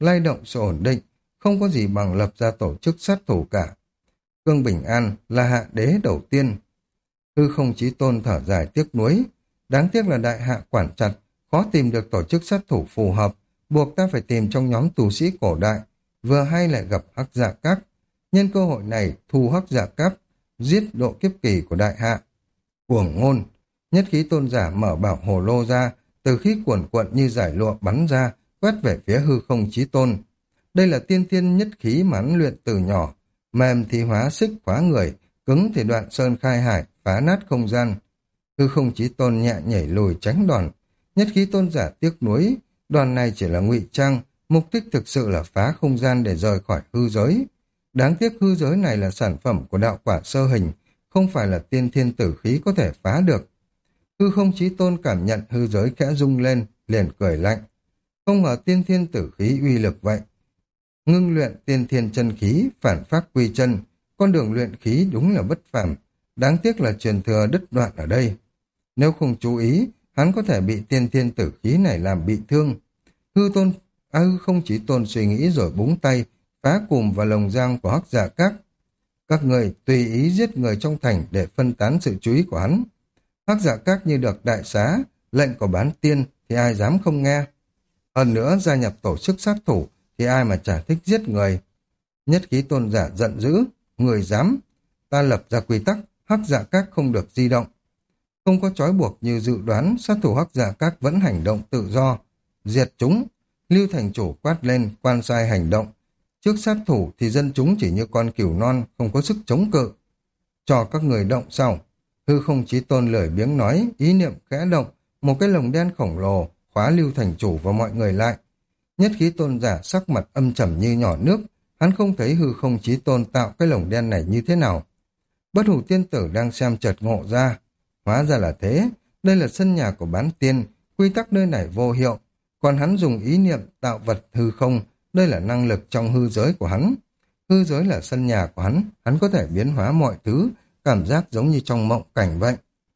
lay động sự ổn định, không có gì bằng lập ra tổ chức sát thủ cả. Cương Bình An là hạ đế đầu tiên. Hư Không Chí Tôn thở dài tiếc nuối. Đáng tiếc là đại hạ quản chặt, khó tìm được tổ chức sát thủ phù hợp, buộc ta phải tìm trong nhóm tù sĩ cổ đại, vừa hay lại gặp Hắc Dạ Các. Nhân cơ hội này thu Hắc Dạ Các, giết độ kiếp kỳ của đại hạ. Cuồng ngôn, nhất khí tôn giả mở bảo hồ lô ra, từ khí cuồn cuộn như giải lụa bắn ra, quét về phía Hư Không Chí Tôn. Đây là tiên thiên nhất khí mà hắn luyện từ nhỏ, mềm thì hóa xích phá người, cứng thì đoạn sơn khai hải, phá nát không gian. Hư Không Chí Tôn nhẹ nhảy lùi tránh đòn. Nhất khí tôn giả tiếc nuối, đòn này chỉ là ngụy trang, mục đích thực sự là phá không gian để rời khỏi hư giới. Đáng tiếc hư giới này là sản phẩm của đạo quả sơ hình, không phải là tiên thiên tử khí có thể phá được. Hư Không Chí Tôn cảm nhận hư giới khẽ rung lên, liền cười lạnh. Không ngờ tiên thiên tử khí uy lực vậy. Ngưng luyện tiên thiên chân khí, phản phát quy chân, con đường luyện khí đúng là bất phàm. Đáng tiếc là truyền thừa đứt đoạn ở đây. Nếu không chú ý, hắn có thể bị tiên thiên tử khí này làm bị thương. Hư Không Chí Tôn suy nghĩ rồi búng tay, phá cùm vào lồng giam của Hắc Dạ Các. Các người tùy ý giết người trong thành để phân tán sự chú ý của hắn. Hắc Dạ Các như được đại xá, lệnh của bán tiên thì ai dám không nghe. Hơn nữa gia nhập tổ chức sát thủ thì ai mà chả thích giết người. Nhất khí tôn giả giận dữ, người dám. Ta lập ra quy tắc, Hắc Dạ Các không được di động. Không có trói buộc như dự đoán, sát thủ Hắc Dạ Các vẫn hành động tự do. Diệt chúng, Lưu thành chủ quát lên, quan sai hành động. Trước sát thủ thì dân chúng chỉ như con cừu non, không có sức chống cự. Cho các người động sau. Hư Không Chí Tôn lười biếng nói, ý niệm khẽ động, một cái lồng đen khổng lồ khóa Lưu thành chủ và mọi người lại. Nhất khí tôn giả sắc mặt âm trầm như nhỏ nước, hắn không thấy Hư Không Chí Tôn tạo cái lồng đen này như thế nào. Bất Hủ Tiên Tử đang xem chợt ngộ ra. Hóa ra là thế, đây là sân nhà của bán tiên, quy tắc nơi này vô hiệu, còn hắn dùng ý niệm tạo vật hư không, đây là năng lực trong hư giới của hắn. Hư giới là sân nhà của hắn có thể biến hóa mọi thứ, cảm giác giống như trong mộng cảnh vậy.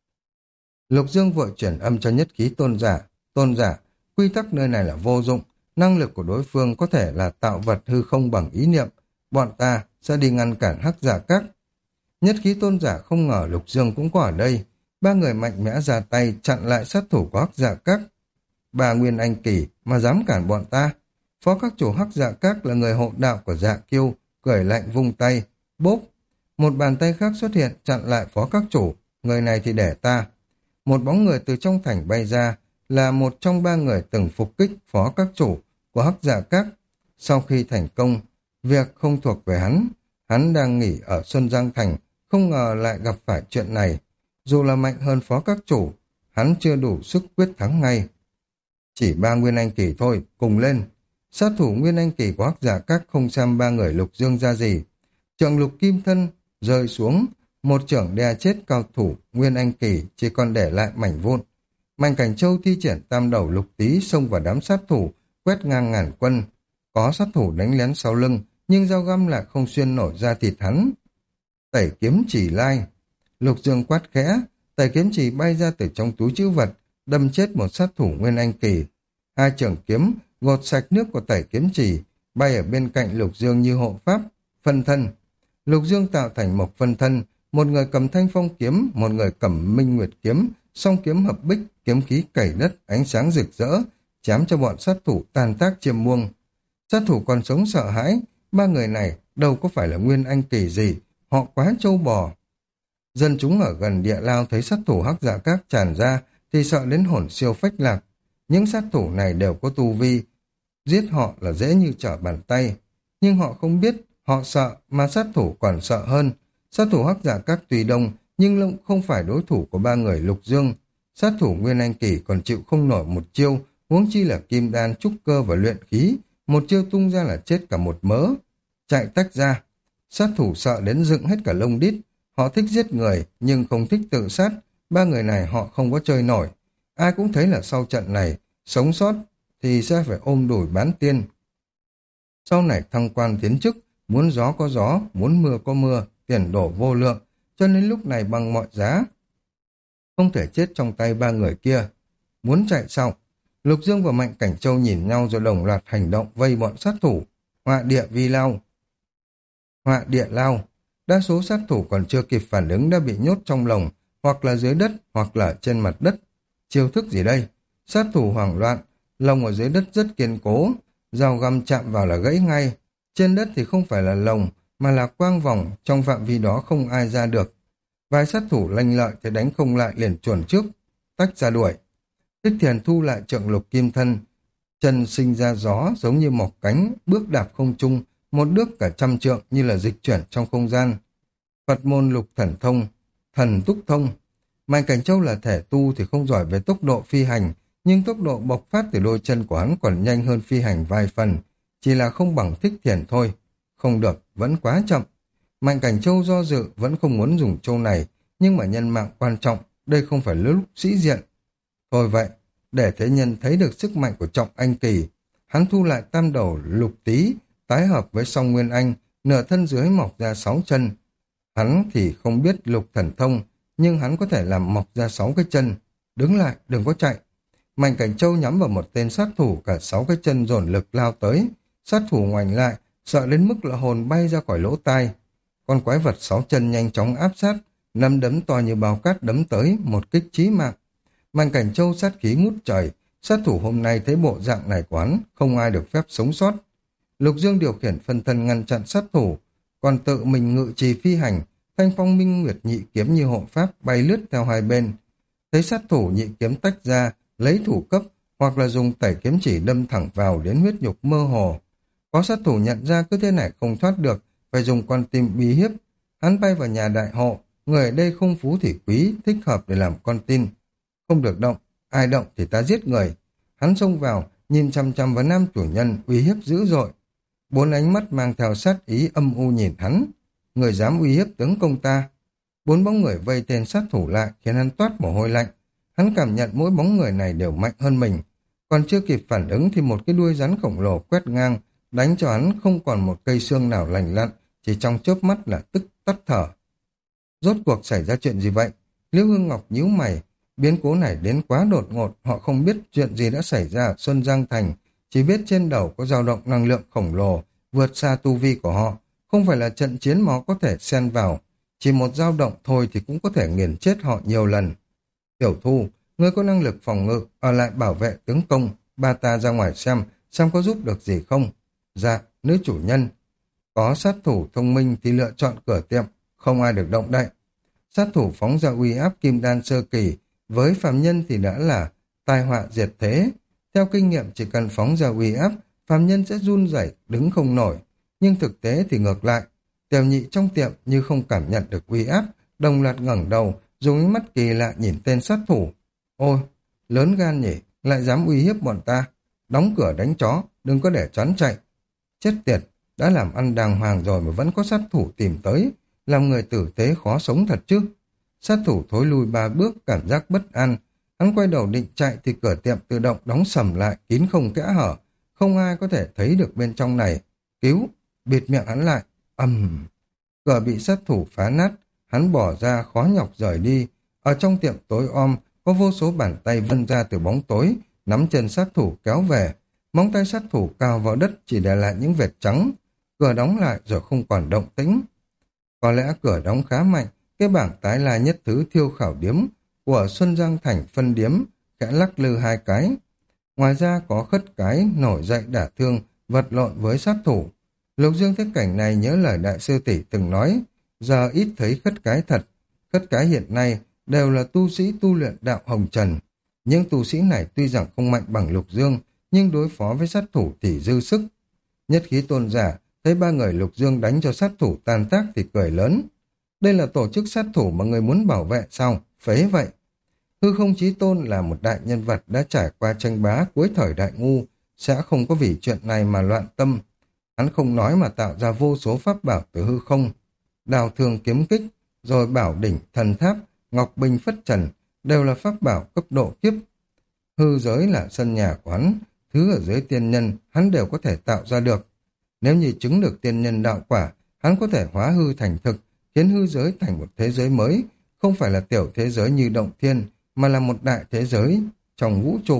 Lục Dương vội chuyển âm cho nhất khí tôn giả, quy tắc nơi này là vô dụng, năng lực của đối phương có thể là tạo vật hư không bằng ý niệm, bọn ta sẽ đi ngăn cản Hắc Dạ Các. Nhất khí tôn giả không ngờ Lục Dương cũng có ở đây, ba người mạnh mẽ ra tay chặn lại sát thủ của Hắc Dạ Các. Bà Nguyên Anh Kỳ mà dám cản bọn ta. Phó các chủ Hắc Dạ Các là người hộ đạo của Dạ Kiêu, cười lạnh vung tay, bốp. Một bàn tay khác xuất hiện chặn lại phó các chủ, người này thì để ta. Một bóng người từ trong thành bay ra, là một trong ba người từng phục kích phó các chủ của Hắc Dạ Các. Sau khi thành công, việc không thuộc về hắn đang nghỉ ở Xuân Giang Thành, không ngờ lại gặp phải chuyện này. Dù là mạnh hơn phó các chủ, hắn chưa đủ sức quyết thắng ngay. Chỉ ba Nguyên Anh Kỳ thôi, cùng lên. Sát thủ Nguyên Anh Kỳ của Hắc Dạ Các không xem ba người Lục Dương ra gì. Trượng Lục Kim Thân rơi xuống, một trưởng đè chết cao thủ Nguyên Anh Kỳ, chỉ còn để lại mảnh vụn. Mạnh Cảnh Châu thi triển tam đầu lục tý xông vào đám sát thủ, quét ngang ngàn quân. Có sát thủ đánh lén sau lưng, nhưng dao găm lại không xuyên nổi ra thịt hắn. Tẩy kiếm chỉ lai. Lục Dương quát khẽ, tẩy kiếm chỉ bay ra từ trong túi trữ vật, đâm chết một sát thủ Nguyên Anh Kỳ. Hai trưởng kiếm gột sạch nước của tẩy kiếm chỉ, bay ở bên cạnh Lục Dương như hộ pháp. Phân thân. Lục Dương tạo thành một phân thân, một người cầm thanh phong kiếm, một người cầm minh nguyệt kiếm, song kiếm hợp bích, kiếm khí cày đất, ánh sáng rực rỡ, chém cho bọn sát thủ tan tác chiêm muông. Sát thủ còn sống sợ hãi, ba người này đâu có phải là Nguyên Anh Kỳ gì, họ quá trâu bò. Dân chúng ở gần địa lao thấy sát thủ Hắc Dạ Các tràn ra thì sợ đến hồn siêu phách lạc. Những sát thủ này đều có tu vi, giết họ là dễ như trở bàn tay. Nhưng họ không biết, họ sợ mà sát thủ còn sợ hơn. Sát thủ Hắc Dạ Các tùy đông nhưng không phải đối thủ của ba người Lục Dương. Sát thủ Nguyên Anh Kỳ còn chịu không nổi một chiêu, huống chi là kim đan, trúc cơ và luyện khí. Một chiêu tung ra là chết cả một mớ. Chạy tách ra. Sát thủ sợ đến dựng hết cả lông đít. Họ thích giết người nhưng không thích tự sát. Ba người này họ không có chơi nổi. Ai cũng thấy là sau trận này, sống sót thì sẽ phải ôm đùi bán tiên. Sau này thăng quan tiến chức, muốn gió có gió, muốn mưa có mưa, tiền đổ vô lượng, cho nên lúc này bằng mọi giá không thể chết trong tay ba người kia. Muốn chạy sau, Lục Dương và Mạnh Cảnh Châu nhìn nhau rồi đồng loạt hành động vây bọn sát thủ. Họa địa vi lao. Họa địa lao. Đa số sát thủ còn chưa kịp phản ứng đã bị nhốt trong lồng, hoặc là dưới đất, hoặc là trên mặt đất. Chiêu thức gì đây? Sát thủ hoảng loạn, lồng ở dưới đất rất kiên cố, dao găm chạm vào là gãy ngay. Trên đất thì không phải là lồng, mà là quang vòng, trong phạm vi đó không ai ra được. Vài sát thủ lanh lợi thì đánh không lại liền chuồn trước, tách ra đuổi. Thích Thiền thu lại trượng lục kim thân, chân sinh ra gió giống như mọc cánh, bước đạp không trung, một bước cả trăm trượng như là dịch chuyển trong không gian. Phật môn lục thần thông, thần túc thông. Mạnh Cảnh Châu là thể tu thì không giỏi về tốc độ phi hành, nhưng tốc độ bộc phát từ đôi chân của hắn còn nhanh hơn phi hành vài phần, chỉ là không bằng Thích Thiền thôi. Không được, vẫn quá chậm. Mạnh Cảnh Châu do dự, vẫn không muốn dùng châu này, nhưng mà nhân mạng quan trọng, đây không phải lúc sĩ diện. Thôi vậy, để thế nhân thấy được sức mạnh của Trọng Anh Kỳ, hắn thu lại tam đầu lục tý, tái hợp với song Nguyên Anh, nửa thân dưới mọc ra 6 chân. Hắn thì không biết lục thần thông, nhưng hắn có thể làm mọc ra 6 cái chân. Đứng lại, đừng có chạy. Mạnh Cảnh Châu nhắm vào một tên sát thủ, cả 6 cái chân dồn lực lao tới. Sát thủ ngoảnh lại, sợ đến mức là hồn bay ra khỏi lỗ tai. Con quái vật 6 chân nhanh chóng áp sát, nắm đấm to như bao cát đấm tới, một kích chí mạng. Mạnh Cảnh Châu sát khí ngút trời, sát thủ hôm nay thấy bộ dạng này của hắn, không ai được phép sống sót. Lục Dương điều khiển phân thân ngăn chặn sát thủ, còn tự mình ngự trì phi hành, thanh phong minh nguyệt nhị kiếm như hộ pháp bay lướt theo hai bên. Thấy sát thủ nhị kiếm tách ra, lấy thủ cấp, hoặc là dùng tẩy kiếm chỉ đâm thẳng vào đến huyết nhục mơ hồ. Có sát thủ nhận ra cứ thế này không thoát được, phải dùng con tim uy hiếp. Hắn bay vào nhà đại hộ, người ở đây không phú thì quý, thích hợp để làm con tin. Không được động, ai động thì ta giết người. Hắn xông vào, nhìn chăm chăm vào nam chủ nhân, uy hiếp dữ dội. 4 ánh mắt mang theo sát ý âm u nhìn hắn. Người dám uy hiếp tướng công ta. 4 bóng người vây tên sát thủ lại khiến hắn toát mồ hôi lạnh. Hắn cảm nhận mỗi bóng người này đều mạnh hơn mình. Còn chưa kịp phản ứng thì một cái đuôi rắn khổng lồ quét ngang, đánh cho hắn không còn một cây xương nào lành lặn, chỉ trong chớp mắt là tức tắt thở. Rốt cuộc xảy ra chuyện gì vậy? Liễu Hương Ngọc nhíu mày, biến cố này đến quá đột ngột, họ không biết chuyện gì đã xảy ra ở Xuân Giang Thành, chỉ biết trên đầu có dao động năng lượng khổng lồ, vượt xa tu vi của họ. Không phải là trận chiến mà họ có thể xen vào, chỉ một dao động thôi thì cũng có thể nghiền chết họ nhiều lần. Tiểu Thu, ngươi có năng lực phòng ngự, ở lại bảo vệ tướng công, ba ta ra ngoài xem có giúp được gì không. Dạ, nữ chủ nhân. Có sát thủ thông minh thì lựa chọn cửa tiệm, không ai được động đậy. Sát thủ phóng ra uy áp kim đan sơ kỳ, với phàm nhân thì đã là tai họa diệt thế. Theo kinh nghiệm chỉ cần phóng ra uy áp, phàm nhân sẽ run rẩy, đứng không nổi. Nhưng thực tế thì ngược lại, Tiểu Nhị trong tiệm như không cảm nhận được uy áp, đồng loạt ngẩng đầu, dùng ánh mắt kỳ lạ nhìn tên sát thủ. Ôi, lớn gan nhỉ, lại dám uy hiếp bọn ta. Đóng cửa đánh chó, đừng có để choán chạy. Chết tiệt, đã làm ăn đàng hoàng rồi mà vẫn có sát thủ tìm tới, làm người tử tế khó sống thật chứ. Sát thủ thối lui 3 bước, cảm giác bất an. Hắn quay đầu định chạy thì cửa tiệm tự động đóng sầm lại, kín không kẽ hở. Không ai có thể thấy được bên trong này. Cứu, bịt miệng hắn lại. Cửa bị sát thủ phá nát, hắn bỏ ra khó nhọc rời đi. Ở trong tiệm tối om, có vô số bàn tay vươn ra từ bóng tối, nắm chân sát thủ kéo về. Móng tay sát thủ cào vào đất chỉ để lại những vệt trắng. Cửa đóng lại rồi không còn động tĩnh. Có lẽ cửa đóng khá mạnh, cái bảng tái lai nhất thứ thiêu khảo điếm của Xuân Giang Thành phân điếm, khẽ lắc lư 2 cái. Ngoài ra có khất cái nổi dậy đả thương, vật lộn với sát thủ. Lục Dương thấy cảnh này nhớ lời đại sư tỷ từng nói, giờ ít thấy khất cái thật. Khất cái hiện nay đều là tu sĩ tu luyện đạo hồng trần. Những tu sĩ này tuy rằng không mạnh bằng Lục Dương, nhưng đối phó với sát thủ thì dư sức. Nhất khí tôn giả thấy 3 người Lục Dương đánh cho sát thủ tan tác thì cười lớn. Đây là tổ chức sát thủ mà người muốn bảo vệ sao? Phế vậy. Hư Không Chí Tôn là một đại nhân vật đã trải qua tranh bá cuối thời đại ngu, sẽ không có vì chuyện này mà loạn tâm. Hắn không nói mà tạo ra vô số pháp bảo từ hư không. Đào thương kiếm kích, rồi bảo đỉnh, thần tháp, ngọc binh phất trần, đều là pháp bảo cấp độ kiếp. Hư giới là sân nhà của hắn, thứ ở dưới tiên nhân hắn đều có thể tạo ra được. Nếu như chứng được tiên nhân đạo quả, hắn có thể hóa hư thành thực, khiến hư giới thành một thế giới mới, không phải là tiểu thế giới như động thiên, mà là một đại thế giới trong vũ trụ.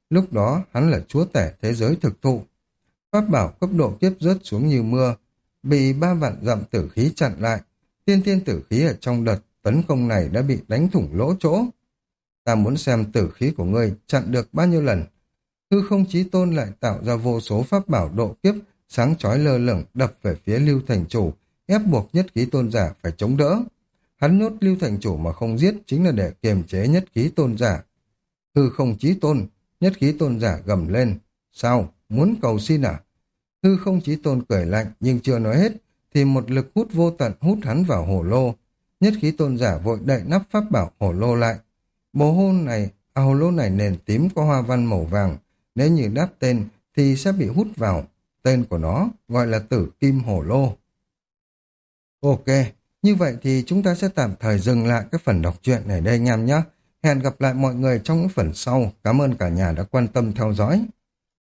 Lúc đó hắn là chúa tể thế giới thực thụ. Pháp bảo cấp độ kiếp rớt xuống như mưa, bị 3 vạn dặm tử khí chặn lại. Tiên thiên tử khí ở trong đợt tấn công này đã bị đánh thủng lỗ chỗ. Ta muốn xem tử khí của ngươi chặn được bao nhiêu lần. Hư không chí tôn lại tạo ra vô số pháp bảo độ kiếp, sáng chói lơ lửng đập về phía Lưu Thành Chủ, ép buộc nhất khí tôn giả phải chống đỡ. Hắn nhốt Lưu Thành Chủ mà không giết chính là để kiềm chế nhất khí tôn giả. Hư không chí tôn, nhất khí tôn giả gầm lên. Sao, muốn cầu xin à? Hư không chí tôn cười lạnh nhưng chưa nói hết, thì một lực hút vô tận hút hắn vào hồ lô. Nhất khí tôn giả vội đậy nắp pháp bảo hồ lô lại. Hồ lô này nền tím có hoa văn màu vàng, nếu như đáp tên thì sẽ bị hút vào. Tên của nó gọi là Tử Kim Hồ Lô. Ok, như vậy thì chúng ta sẽ tạm thời dừng lại cái phần đọc truyện này đây anh em nhé. Hẹn gặp lại mọi người trong những phần sau. Cảm ơn cả nhà đã quan tâm theo dõi.